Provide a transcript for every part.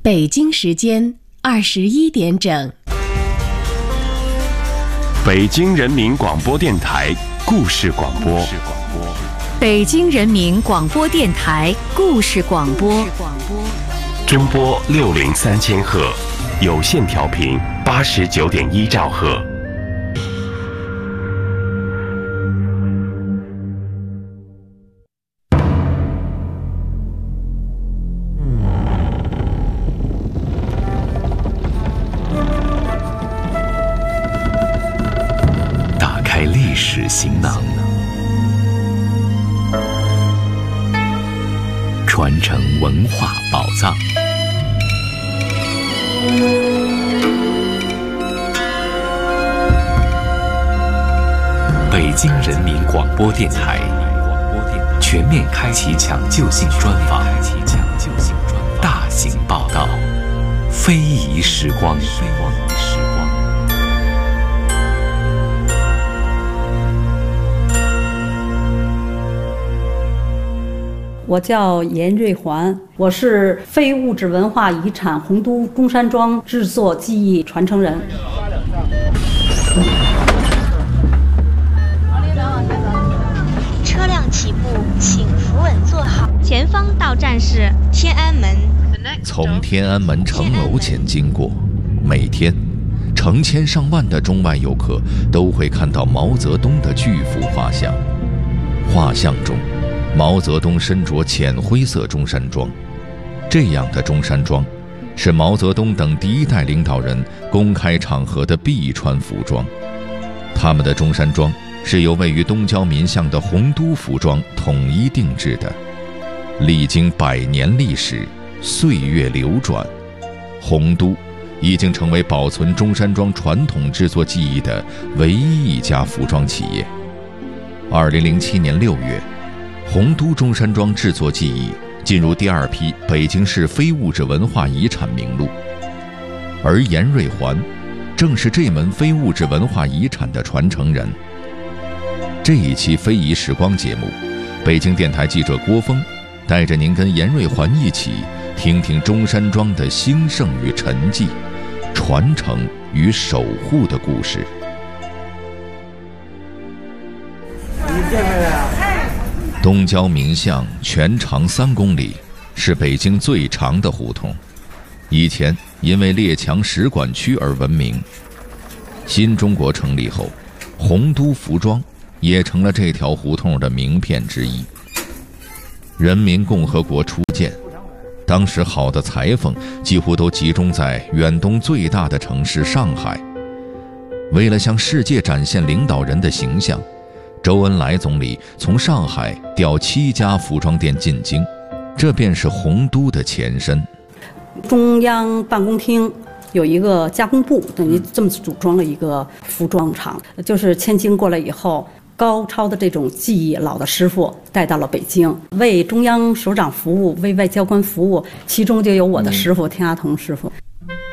北京时间21点整。 北京人民广播电台故事广播。 北京人民广播电台故事广播。 中波603千赫，有线调频89.1兆赫。 打开历史行囊，传承文化宝藏。北京人民广播电台全面开启抢救性专访，大型报道，非遗时光。 我叫严瑞环，我是非物质文化遗产洪都中山装制作技艺传承人。 车辆起步，请扶稳坐好。前方到站是天安门。 从天安门城楼前经过，每天成千上万的中外游客都会看到毛泽东的巨幅画像。画像中，毛泽东身着浅灰色中山装，这样的中山装是毛泽东等第一代领导人公开场合的必穿服装。他们的中山装是由位于东郊民巷的洪都服装统一定制的。历经100年历史，岁月流转，洪都已经成为保存中山装传统制作技艺的唯一一家服装企业。2007年6月，洪都中山装制作技艺进入第2批北京市非物质文化遗产名录，而严瑞环正是这门非物质文化遗产的传承人。这一期非遗时光节目，北京电台记者郭峰带着您跟严瑞环一起听听中山装的兴盛与沉寂，传承与守护的故事。东郊民巷全长3公里，是北京最长的胡同，以前因为列强使馆区而闻名。新中国成立后，洪都服装也成了这条胡同的名片之一。人民共和国初建，当时好的裁缝几乎都集中在远东最大的城市上海。为了向世界展现领导人的形象，周恩来总理从上海调7家服装店进京，这便是洪都的前身。 中央办公厅有一个加工部，等于这么组装了一个服装厂，就是迁京过来以后，高超的这种技艺，老的师傅带到了北京，为中央首长服务，为外交官服务，其中就有我的师傅田阿童师傅。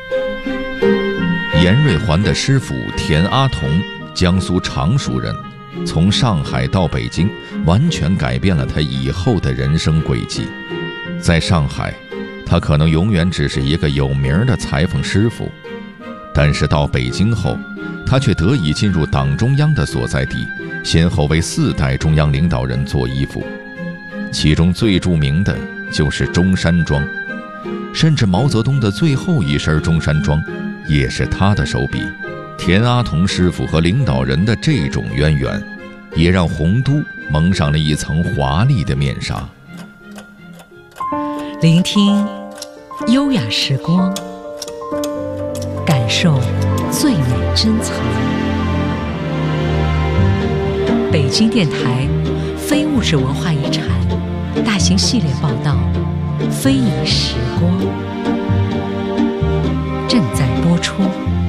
严瑞环的师傅田阿童，江苏常熟人，从上海到北京，完全改变了他以后的人生轨迹。在上海，他可能永远只是一个有名的裁缝师傅，但是到北京后，他却得以进入党中央的所在地，先后为4代中央领导人做衣服，其中最著名的就是中山装，甚至毛泽东的最后一身中山装也是他的手笔。田阿童师傅和领导人的这种渊源，也让洪都蒙上了一层华丽的面纱。 聆听优雅时光，感受最美珍藏。北京电台非物质文化遗产大型系列报道《非遗时光》正在播出。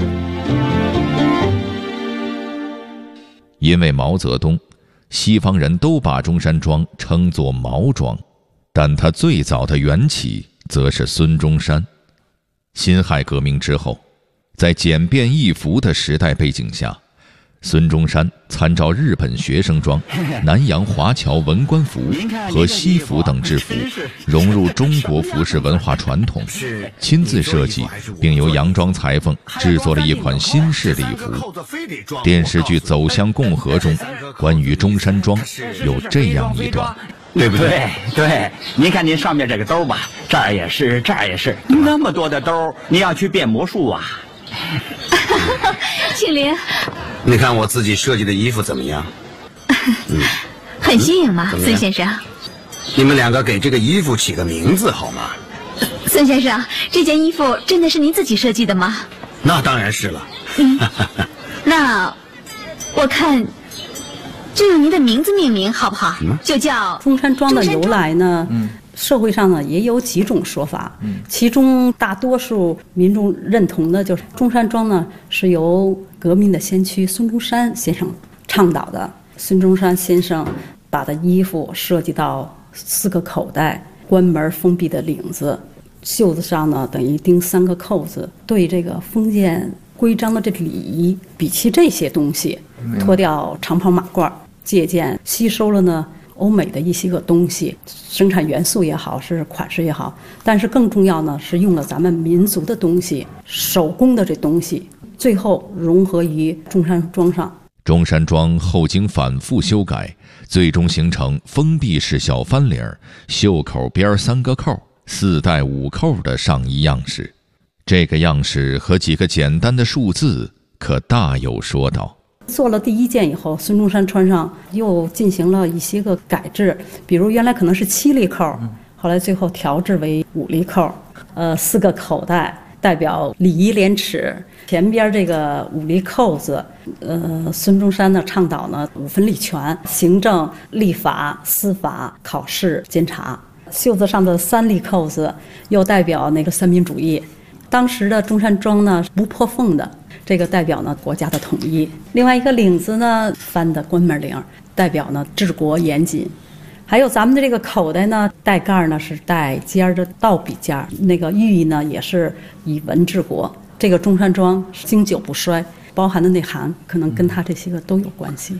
因为毛泽东，西方人都把中山装称作毛装，但它最早的缘起则是孙中山。辛亥革命之后，在简便易服的时代背景下， 孙中山参照日本学生装、南洋华侨文官服和西服等制服，融入中国服饰文化传统，亲自设计，并由洋装裁缝制作了一款新式礼服。电视剧《走向共和》中，关于中山装有这样一段。 对不对？对，您看您上面这个兜吧，这儿也是，这儿也是，那么多的兜，你要去变魔术啊？ 庆林， 你看我自己设计的衣服怎么样？ 很新颖嘛，孙先生。 你们两个给这个衣服起个名字好吗？ 孙先生，这件衣服真的是您自己设计的吗？ 那当然是了。 那我看就用您的名字命名好不好？就叫中山装的由来呢，社会上呢也有几种说法，其中大多数民众认同的就是中山装呢是由革命的先驱孙中山先生倡导的。孙中山先生把的衣服设计到4个口袋，关门封闭的领子，袖子上呢等于钉3个扣子，对这个封建规章的这个礼仪比起这些东西，脱掉长袍马褂，借鉴吸收了呢欧美的一些个东西，生产元素也好，是款式也好，但是更重要呢是用了咱们民族的东西，手工的这东西，最后融合于中山装上。 中山装后经反复修改，最终形成封闭式小翻领、袖口边3个扣、4带5扣的上衣样式。这个样式和几个简单的数字可大有说道。 做了第1件以后，孙中山穿上又进行了一些个改制，比如原来可能是7粒扣，后来最后调制为5粒扣，4个口袋代表礼仪廉耻，前边这个5粒扣子，孙中山呢倡导呢5分立权，行政、立法、司法、考试、监察。袖子上的3粒扣子又代表那个三民主义。当时的中山装呢不破缝的，这个代表呢国家的统一。另外一个领子呢翻的关门领，代表呢治国严谨。还有咱们的这个口袋呢，带盖呢是带尖的倒笔尖，那个寓意呢也是以文治国。这个中山装经久不衰，包含的内涵可能跟它这些个都有关系。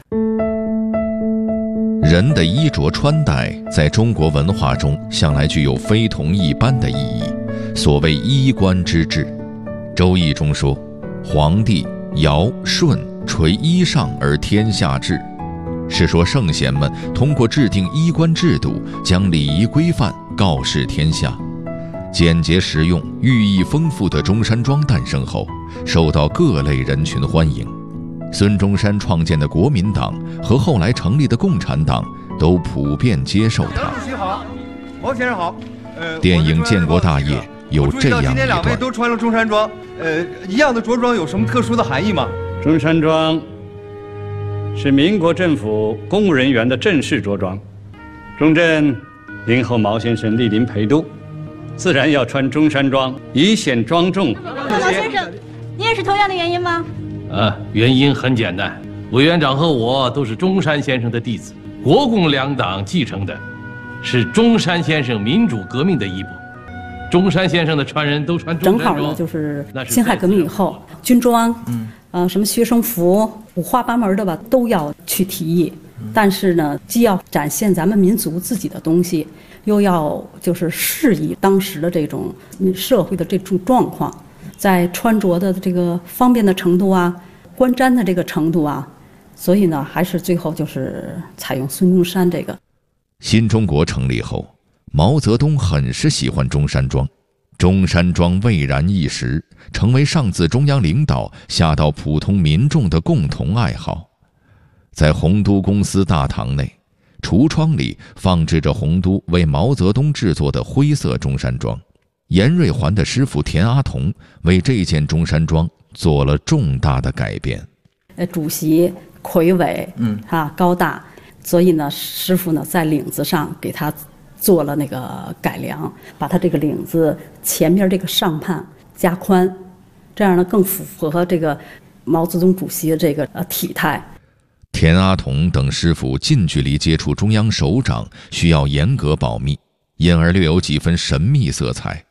人的衣着穿戴在中国文化中向来具有非同一般的意义，所谓衣冠之制。周易中说，皇帝尧舜垂衣上而天下治，是说圣贤们通过制定衣冠制度，将礼仪规范告示天下。简洁实用、寓意丰富的中山装诞生后，受到各类人群欢迎。孙中山创建的国民党和后来成立的共产党都普遍接受他。 主席好，毛先生好。 电影《建国大业》有这样一段：今天2位都穿了中山装，一样的着装有什么特殊的含义吗？ 中山装是民国政府公务人员的正式着装，中正迎候毛先生莅临陪都，自然要穿中山装，以显庄重。 毛先生，你也是同样的原因吗？ 原因很简单，委员长和我都是中山先生的弟子，国共两党继承的是中山先生民主革命的衣钵。中山先生的传人都穿中山装， 正好呢就是辛亥革命以后，军装，什么学生服5花8门的吧，都要去提议。但是呢，既要展现咱们民族自己的东西，又要就是适宜当时的这种社会的这种状况，在穿着的这个方便的程度啊，观瞻的这个程度啊，所以呢，还是最后就是采用孙中山这个。 新中国成立后，毛泽东很是喜欢中山装，中山装蔚然一时，成为上自中央领导下到普通民众的共同爱好。在洪都公司大堂内，橱窗里放置着洪都为毛泽东制作的灰色中山装。严瑞环的师傅田阿童为这件中山装做了重大的改变。 主席魁伟，高大，所以呢，师傅呢在领子上给他做了那个改良，把他这个领子前面这个上畔加宽，这样呢更符合这个毛泽东主席的这个体态。 田阿童等师傅近距离接触中央首长需要严格保密，因而略有几分神秘色彩。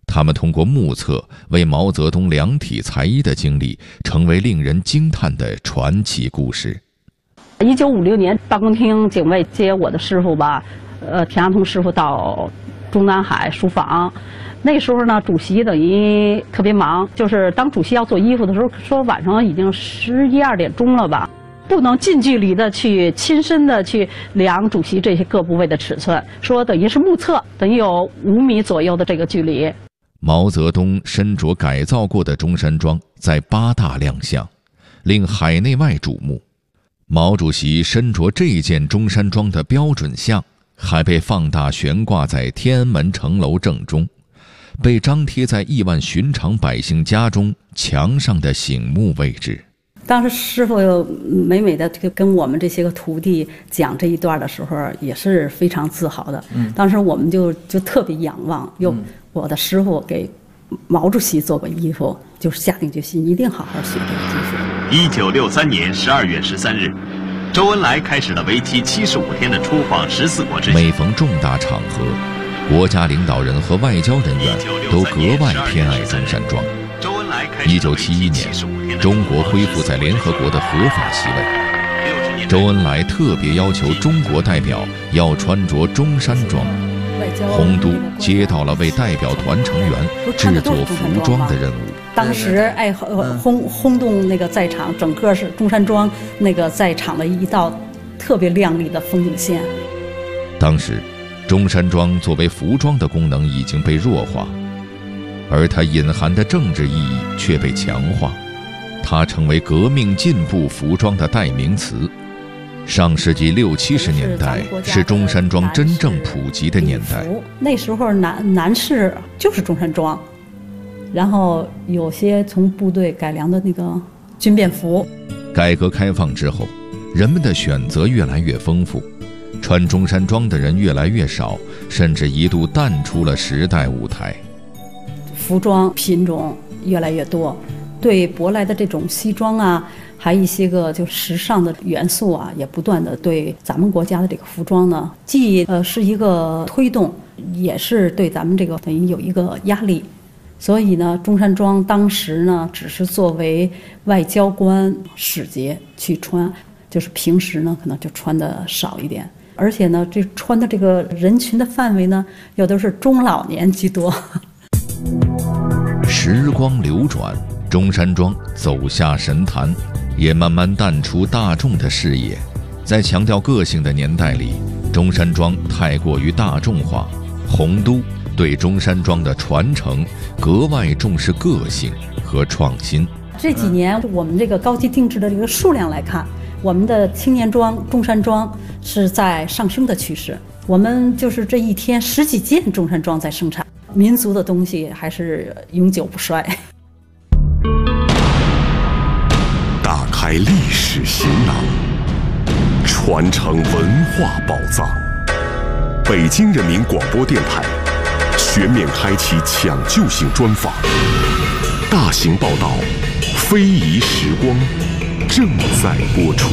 他们通过目测为毛泽东量体裁衣的经历，成为令人惊叹的传奇故事。 1956年，办公厅警卫接我的师傅吧，田亚通师傅到中南海书房。那时候呢，主席等于特别忙，就是当主席要做衣服的时候，说晚上已经11、12点钟了吧。不能近距离的去亲身的去量主席这些各部位的尺寸，说等于是目测，等于有5米左右的这个距离。 毛泽东身着改造过的中山装在八大亮相，令海内外瞩目。毛主席身着这件中山装的标准像，还被放大悬挂在天安门城楼正中，被张贴在亿万寻常百姓家中墙上的醒目位置。 当时师傅美美的跟我们这些个徒弟讲这一段的时候，也是非常自豪的。当时我们就特别仰望，我的师傅给毛主席做过衣服，就是下定决心一定好好学这个技术。1963年12月13日，周恩来开始了为期75天的出访14国之行。 每逢重大场合，国家领导人和外交人员都格外偏爱中山装。1971年，中国恢复在联合国的合法席位。周恩来特别要求中国代表要穿着中山装。洪都接到了为代表团成员制作服装的任务。 当时轰动那个在场，整个是中山装那个在场的一道特别亮丽的风景线。 当时，中山装作为服装的功能已经被弱化。而它隐含的政治意义却被强化，它成为革命进步服装的代名词。上世纪60、70年代是中山装真正普及的年代。 那时候男士就是中山装，然后有些从部队改良的那个军便服。 改革开放之后，人们的选择越来越丰富，穿中山装的人越来越少，甚至一度淡出了时代舞台。 服装品种越来越多，对舶来的这种西装啊，还一些个就时尚的元素啊，也不断的对咱们国家的这个服装呢，既是一个推动，也是对咱们这个等于有一个压力。所以呢，中山装当时呢，只是作为外交官使节去穿，就是平时呢可能就穿的少一点，而且呢，这穿的这个人群的范围呢，有的是中老年居多。 时光流转，中山装走下神坛，也慢慢淡出大众的视野。在强调个性的年代里，中山装太过于大众化。洪都对中山装的传承格外重视个性和创新。 这几年我们这个高级定制的这个数量来看，我们的青年装、中山装是在上升的趋势。我们就是这一天10几件中山装在生产。民族的东西还是永久不衰。 打开历史行囊，传承文化宝藏。北京人民广播电台全面开启抢救性专访，大型报道，非遗时光正在播出。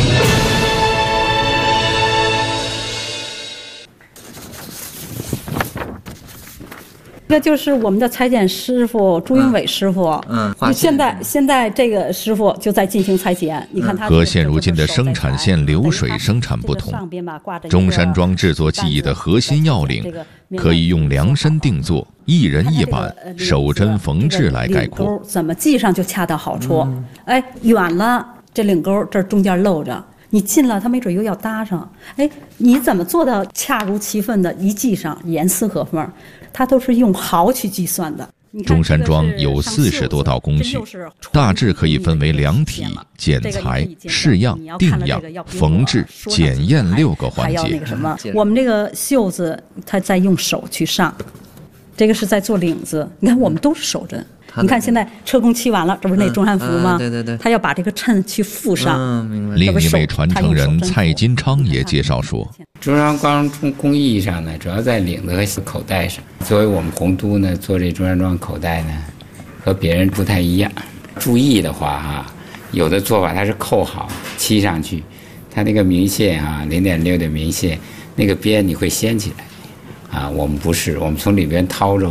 这个就是我们的裁剪师傅朱英伟师傅。现在这个师傅就在进行裁剪。你看他和现如今的生产线流水生产不同，中山装制作技艺的核心要领可以用量身定做、一人一版、手针缝制来概括。 怎么系上就恰到好处。哎，远了这领钩这中间露着，你近了它没准又要搭上。哎，你怎么做到恰如其分的一系上，严丝合缝？它都是用毫去计算的。 中山装有40多道工序，大致可以分为量体、剪裁、试样、定样、缝制、检验6个环节。 我们这个袖子，它在用手去上，这个是在做领子。你看，我们都是手针。你看现在车工漆完了，这不是那中山服吗？ 对对对， 他要把这个衬去附上。 另一位传承人蔡金昌也介绍说， 中山装工艺上呢，主要在领子和口袋上。作为我们洪都呢，做这中山装口袋呢，和别人不太一样。注意的话哈，有的做法它是扣好漆上去，它那个明线啊，0.6的明线，那个边你会掀起来。啊，我们不是，我们从里边掏着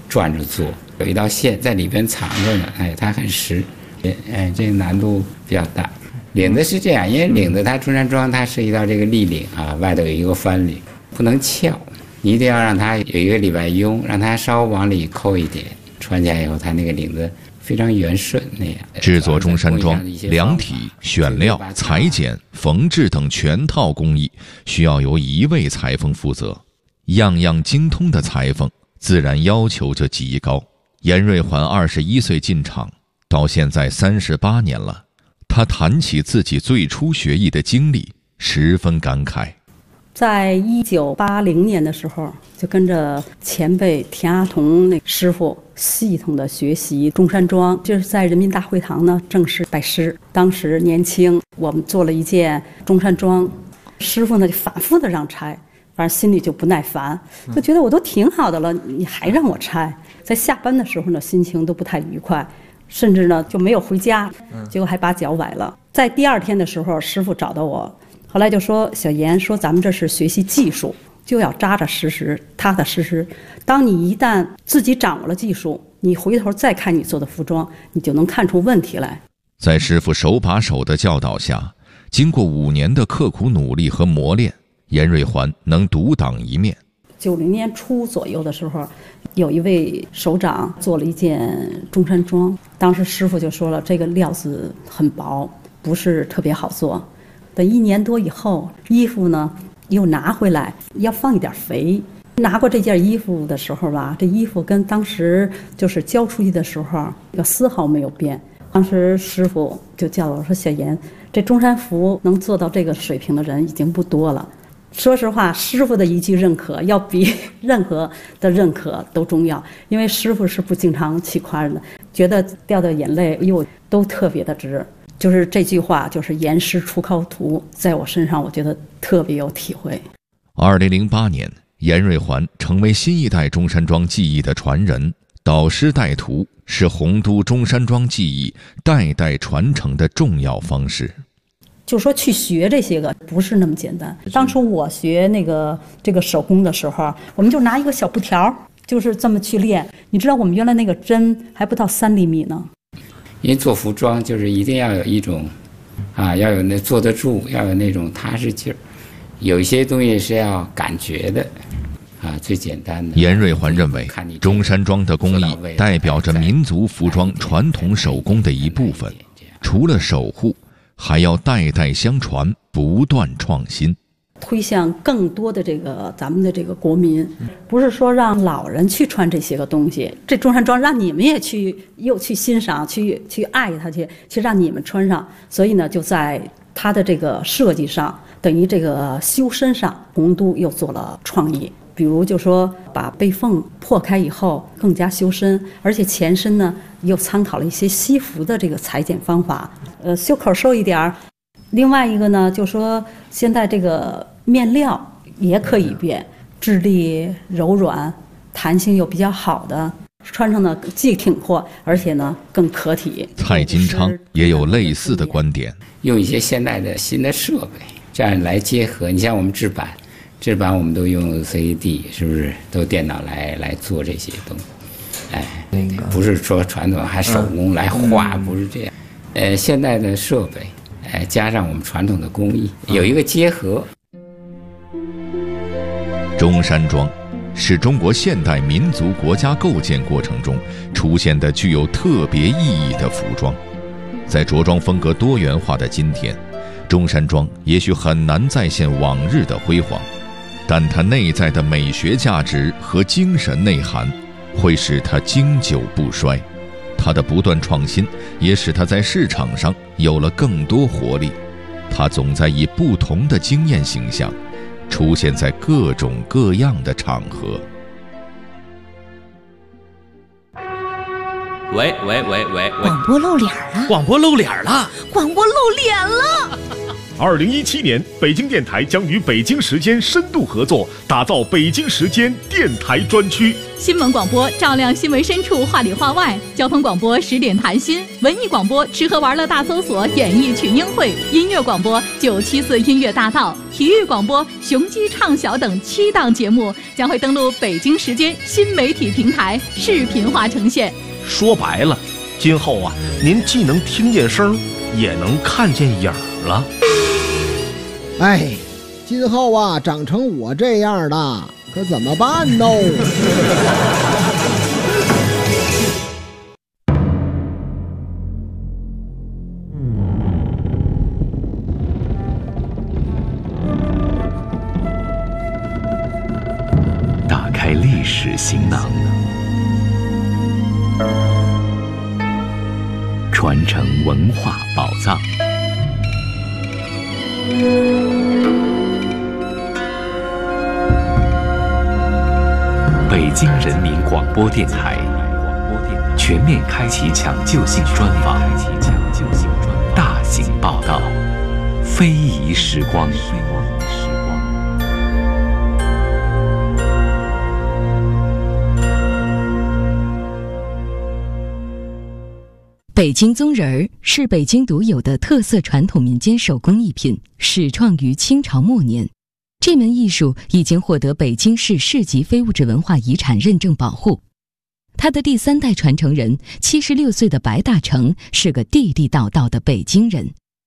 转着做，有一道线在里边藏着呢，它很实，这个难度比较大。领子是这样，因为领子它中山装它涉及到这个立领啊，外头有一个翻领，不能翘，你一定要让它有一个里外拥，让它稍往里扣一点，穿起来以后它那个领子非常圆顺那样。 制作中山装，量体、选料、裁剪、缝制等全套工艺需要由一位裁缝负责，样样精通的裁缝自然要求就极高。严瑞环21岁进厂，到现在38年了。他谈起自己最初学艺的经历，十分感慨。 在1980年的时候，就跟着前辈田阿童那师傅系统的学习中山装，就是在人民大会堂呢正式拜师。当时年轻，我们做了一件中山装，师傅呢就反复的让拆，反正心里就不耐烦，就觉得我都挺好的了，你还让我拆。在下班的时候呢，心情都不太愉快，甚至呢就没有回家，结果还把脚崴了。在第2天的时候，师傅找到我，后来就说：“小严，说咱们这是学习技术，就要扎扎实实、踏踏实实。当你一旦自己掌握了技术，你回头再看你做的服装，你就能看出问题来。” 在师傅手把手的教导下，经过5年的刻苦努力和磨练，严瑞环能独当一面。 90年初左右的时候，有一位首长做了一件中山装，当时师傅就说了，这个料子很薄，不是特别好做。等1年多以后，衣服呢又拿回来，要放一点肥。拿过这件衣服的时候吧，这衣服跟当时就是交出去的时候丝毫没有变。当时师傅就叫我说：“小严，这中山服能做到这个水平的人已经不多了。”说实话，师傅的一句认可要比任何的认可都重要，因为师傅是不经常气夸人的，觉得掉的眼泪又都特别的值。就是这句话，就是严师出高徒，在我身上我觉得特别有体会。 2008年，严瑞环成为新一代中山装技艺的传人，导师带徒是洪都中山装技艺代代传承的重要方式。 就说去学这些个不是那么简单。当初我学这个手工的时候，我们就拿一个小布条，就是这么去练。你知道我们原来那个针还不到3厘米呢。 因为做服装就是一定要有一种，要有那坐得住，要有那种踏实劲儿。有一些东西是要感觉的，最简单的。 严瑞环认为，中山装的工艺代表着民族服装传统手工的一部分，除了守护，还要代代相传，不断创新， 推向更多的咱们的这个国民，不是说让老人去穿这些个东西，这中山装让你们也又去欣赏，去爱它，去让你们穿上。所以呢，就在它的这个设计上，等于这个修身上，洪都又做了创意。比如就说把背缝破开以后更加修身，而且前身呢又参考了一些西服的这个裁剪方法，袖口收一点儿。另外一个呢，就说现在这个面料也可以变，质地柔软，弹性又比较好的，穿上呢既挺阔，而且呢更可体。 蔡金昌也有类似的观点， 用一些现代的新的设备，这样来结合。你像我们制版我们都用 CAD， 是不是都电脑来做这些东西？不是说传统还手工来画，不是这样。现代的设备，加上我们传统的工艺，有一个结合。 中山装是中国现代民族国家构建过程中出现的具有特别意义的服装。在着装风格多元化的今天，中山装也许很难再现往日的辉煌，但它内在的美学价值和精神内涵会使它经久不衰。它的不断创新也使它在市场上有了更多活力。它总在以不同的惊艳形象出现在各种各样的场合。 喂，广播露脸了！ 广播露脸了！ 广播露脸了！ 2017年，北京电台将与北京时间深度合作，打造北京时间电台专区。 新闻广播照亮新闻深处，话里话外；交通广播10点谈心；文艺广播吃喝玩乐大搜索，演艺群英会；音乐广播974音乐大道；体育广播雄鸡唱晓等7档节目将会登陆北京时间新媒体平台，视频化呈现。 说白了，今后啊，您既能听见声，也能看见影儿了。 哎，今后啊，长成我这样的，可怎么办呢？ 打开历史行囊，传承文化宝藏。北京人民广播电台全面开启抢救性专访，大型报道，非遗时光。 北京棕人儿是北京独有的特色传统民间手工艺品，始创于清朝末年。这门艺术已经获得北京市市级非物质文化遗产认证保护。他的第3代传承人76岁的白大成是个地地道道的北京人。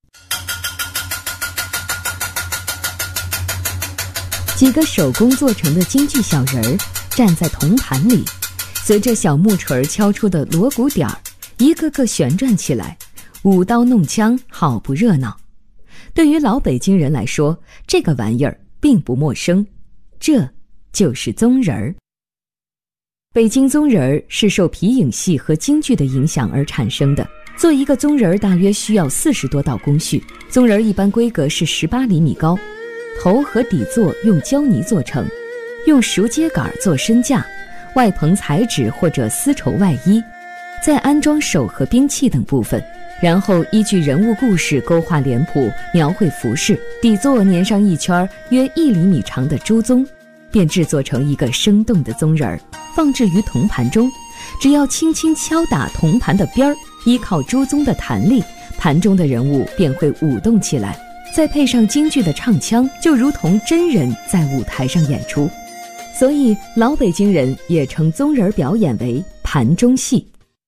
几个手工做成的京剧小人儿站在铜盘里，随着小木锤敲出的锣鼓点儿，一个个旋转起来，舞刀弄枪，好不热闹。对于老北京人来说，这个玩意儿并不陌生，这就是棕人儿。北京棕人儿是受皮影戏和京剧的影响而产生的。做一个棕人儿大约需要40多道工序。棕人儿一般规格是18厘米高，头和底座用胶泥做成，用熟秸秆做身架，外棚彩纸或者丝绸外衣，再安装手和兵器等部分，然后依据人物故事勾画脸谱，描绘服饰，底座粘上一圈约1厘米长的猪鬃，便制作成一个生动的棕人儿，放置于铜盘中。只要轻轻敲打铜盘的边儿，依靠猪鬃的弹力，盘中的人物便会舞动起来，再配上京剧的唱腔，就如同真人在舞台上演出。所以老北京人也称棕人表演为盘中戏。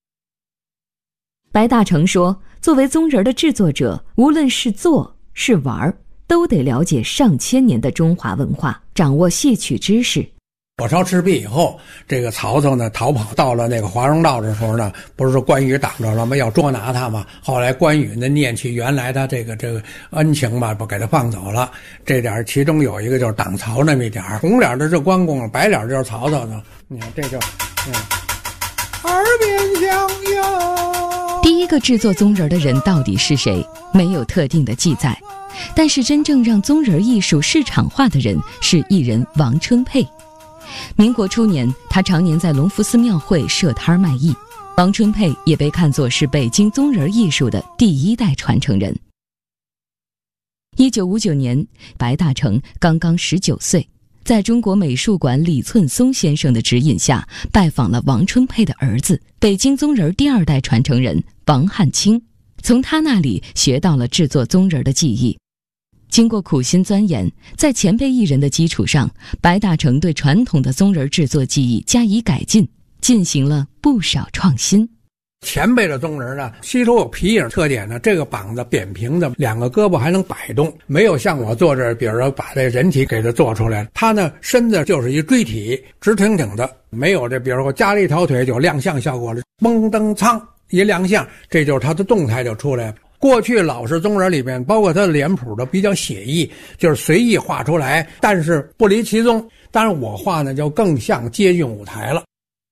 白大成说，作为棕人的制作者，无论是做是玩，都得了解上千年的中华文化，掌握戏曲知识。 火烧赤壁以后，这个曹操呢逃跑到了那个华容道的时候呢，不是说关羽挡着了吗？要捉拿他嘛。后来关羽呢念起原来他这个恩情嘛，不给他放走了。这点其中有一个就是挡曹那么一点，红脸的是关公，白脸就是曹操呢。你看这就，耳边响哟。 第一个制作棕人的人到底是谁？没有特定的记载。但是真正让棕人艺术市场化的人是艺人王春佩。民国初年，他常年在隆福寺庙会设摊卖艺。王春佩也被看作是北京棕人艺术的第1代传承人。1959年，白大成刚刚19岁，在中国美术馆李寸松先生的指引下，拜访了王春佩的儿子，北京棕人第2代传承人王汉卿，从他那里学到了制作棕人的技艺。经过苦心钻研，在前辈艺人的基础上，白大成对传统的棕人制作技艺加以改进，进行了不少创新。 前辈的棕人呢，吸收有皮影特点呢，这个膀子扁平的，2个胳膊还能摆动，没有像我做这，比如说把这人体给它做出来，他呢身子就是一锥体，直挺挺的，没有这，比如说加了一条腿就亮相效果了，嘣噔苍一亮相，这就是他的动态就出来了。过去老式棕人里面，包括他的脸谱都比较写意，就是随意画出来，但是不离其宗。当然我画呢就更像接近舞台了。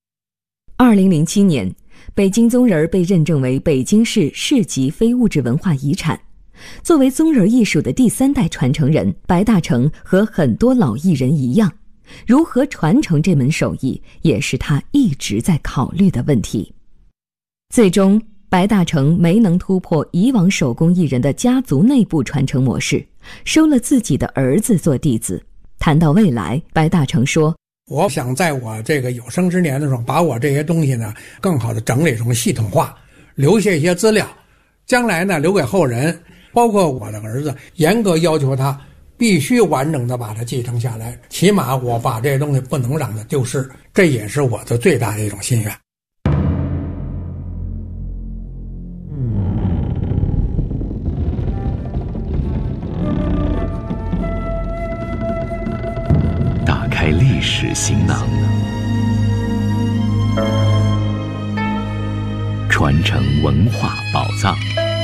2007年，北京棕人被认证为北京市市级非物质文化遗产。作为棕人艺术的第3代传承人，白大成和很多老艺人一样，如何传承这门手艺，也是他一直在考虑的问题。最终， 白大成没能突破以往手工艺人的家族内部传承模式，收了自己的儿子做弟子。谈到未来，白大成说， 我想在我这个有生之年的时候，把我这些东西呢更好的整理成系统化，留下一些资料，将来呢留给后人，包括我的儿子，严格要求他必须完整的把它继承下来，起码我把这些东西不能让它丢失，这也是我的最大的一种心愿。 打开历史行囊，传承文化宝藏。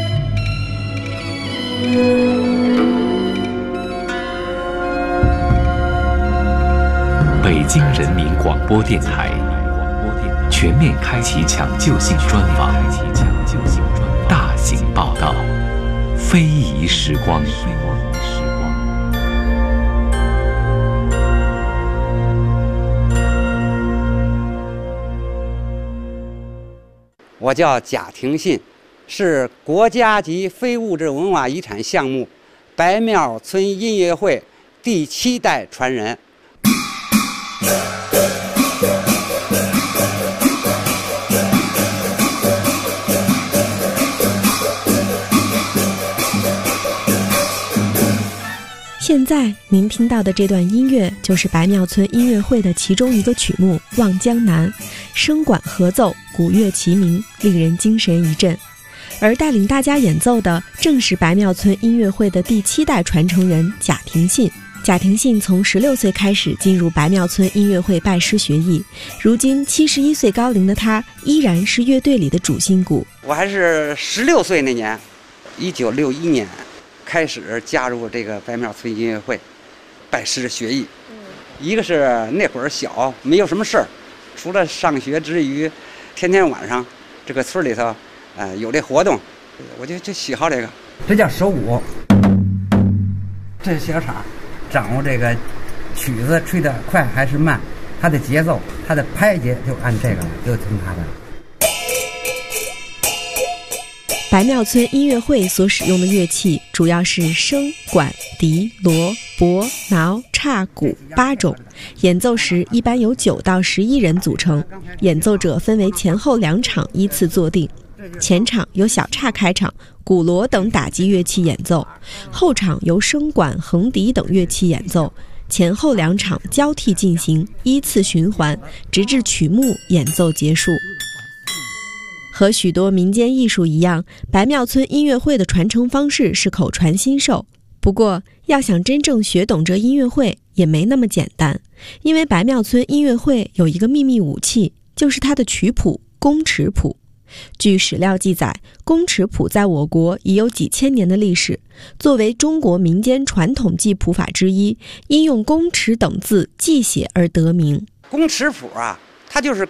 北京人民广播电台全面开启抢救性专访，大型报道，非遗时光。 我叫贾廷信，是国家级非物质文化遗产项目白庙村音乐会第7代传人。 现在您听到的这段音乐就是白庙村音乐会的其中一个曲目《望江南》，声管合奏，鼓乐齐鸣，令人精神一振。而带领大家演奏的正是白庙村音乐会的第7代传承人贾廷信。贾廷信从16岁开始进入白庙村音乐会拜师学艺，如今71岁高龄的他依然是乐队里的主心骨。 我还是16岁那年，1961年开始加入这个白庙村音乐会，拜师学艺。一个是那会儿小，没有什么事儿，除了上学之余，天天晚上这个村里头，有这活动，我就喜好这个。这叫手舞，这是小场，掌握这个曲子吹得快还是慢，它的节奏，它的拍节就按这个了，就听它的。 白庙村音乐会所使用的乐器主要是笙、管、笛、锣、钹、挠、叉、鼓8种，演奏时一般由9到11人组成，演奏者分为前后2场依次坐定。前场由小叉开场，鼓锣等打击乐器演奏，后场由笙管、横笛等乐器演奏，前后2场交替进行，依次循环，直至曲目演奏结束。和许多民间艺术一样，白庙村音乐会的传承方式是口传心授。不过，要想真正学懂这音乐会也没那么简单，因为白庙村音乐会有一个秘密武器，就是它的曲谱宫尺谱。据史料记载，宫尺谱在我国已有几千年的历史，作为中国民间传统记谱法之一，因用宫尺等字记写而得名。 宫尺谱啊，它就是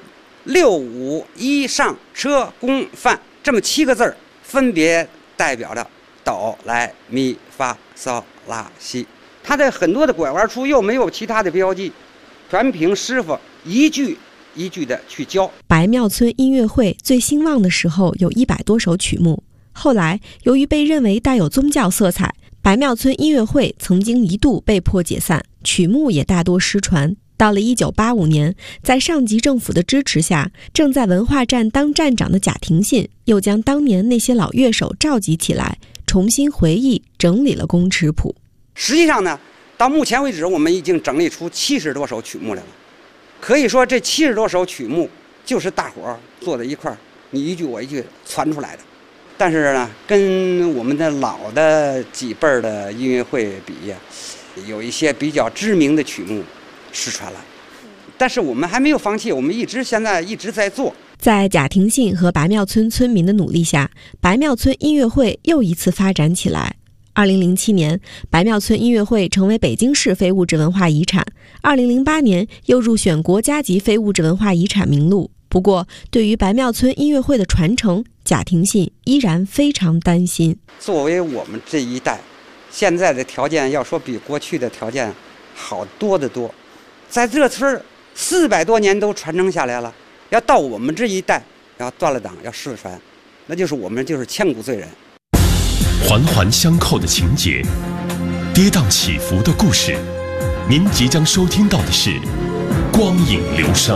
6、5、1上车宫范这么7个字儿，分别代表着哆来咪发嗦拉西。它的很多的拐弯处又没有其他的标记，全凭师傅一句一句的去教。 白庙村音乐会最兴旺的时候有100多首曲目，后来由于被认为带有宗教色彩，白庙村音乐会曾经一度被迫解散，曲目也大多失传。到了1985年，在上级政府的支持下，正在文化站当站长的贾廷信又将当年那些老乐手召集起来，重新回忆整理了宫尺谱。 实际上呢，到目前为止，我们已经整理出70多首曲目来了。可以说，这70多首曲目就是大伙儿坐在一块儿，你一句我一句传出来的。但是呢，跟我们的老的几辈儿的音乐会比呀，有一些比较知名的曲目失传了，但是我们还没有放弃，我们现在一直在做。 在贾廷信和白庙村村民的努力下，白庙村音乐会又一次发展起来。2007年，白庙村音乐会成为北京市非物质文化遗产，2008年又入选国家级非物质文化遗产名录。不过，对于白庙村音乐会的传承，贾廷信依然非常担心。 作为我们这一代，现在的条件要说比过去的条件好多得多。在这村400多年都传承下来了，要到我们这一代要断了档，要失传， 那就是我们就是千古罪人。 环环相扣的情节，跌宕起伏的故事，您即将收听到的是《光影流声》。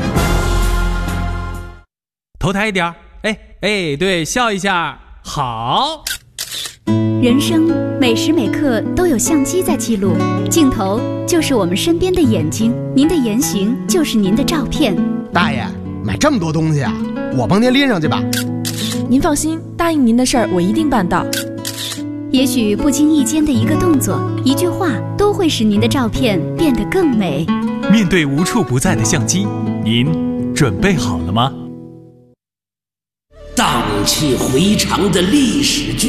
头抬一点，哎，对，笑一下，好。 人生每时每刻都有相机在记录，镜头就是我们身边的眼睛，您的言行就是您的照片。 大爷，买这么多东西啊，我帮您拎上去吧。 您放心，答应您的事儿我一定办到。 也许不经意间的一个动作、一句话，都会使您的照片变得更美。 面对无处不在的相机，您准备好了吗？ 荡气回肠的历史剧。